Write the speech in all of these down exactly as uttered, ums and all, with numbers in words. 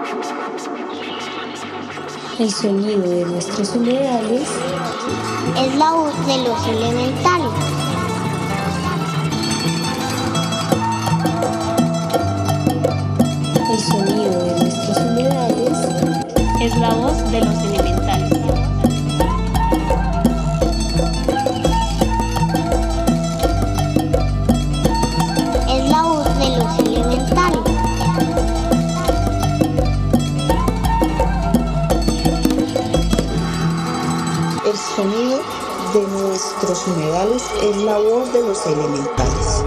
El sonido de nuestros humedales es la voz de los elementales. El sonido de nuestros humedales es la voz de los elementales. Es la voz de los elementales. El sonido de nuestros humedales es la voz de los elementales.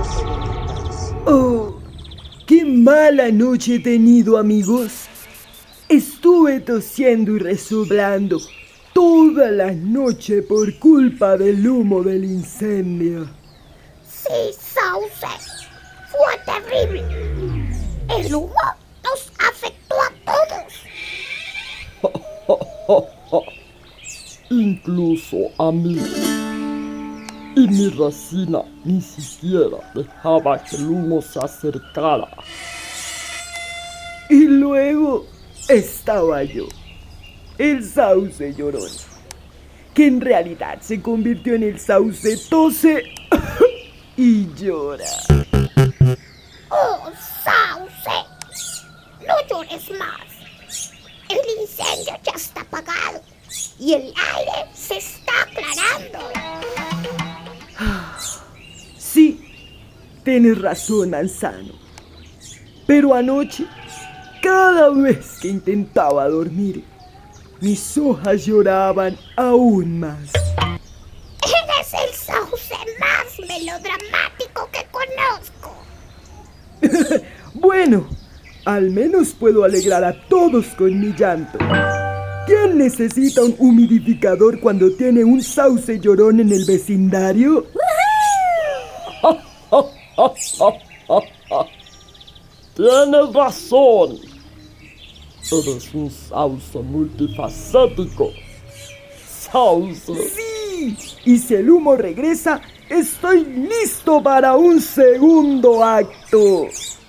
¡Oh! ¡Qué mala noche he tenido, amigos! Estuve tosiendo y resoplando toda la noche por culpa del humo del incendio. Sí, Sauce, fue terrible. El humo nos afectó a todos. Incluso a mí. Y mi resina ni siquiera dejaba que el humo se acercara. Y luego estaba yo, el sauce llorón, que en realidad se convirtió en el sauce tose y llora. Oh, Sauce, no llores más. El incendio ya está apagado y el aire se está aclarando. Sí, tienes razón, Manzano. Pero anoche, cada vez que intentaba dormir, mis hojas lloraban aún más. Eres el sauce más melodramático que conozco. Bueno, al menos puedo alegrar a todos con mi llanto. ¿Quién necesita un humidificador cuando tiene un sauce llorón en el vecindario? Tienes razón. Eres un sauce multifacético. Sauce. ¡Sí! Y si el humo regresa, estoy listo para un segundo acto.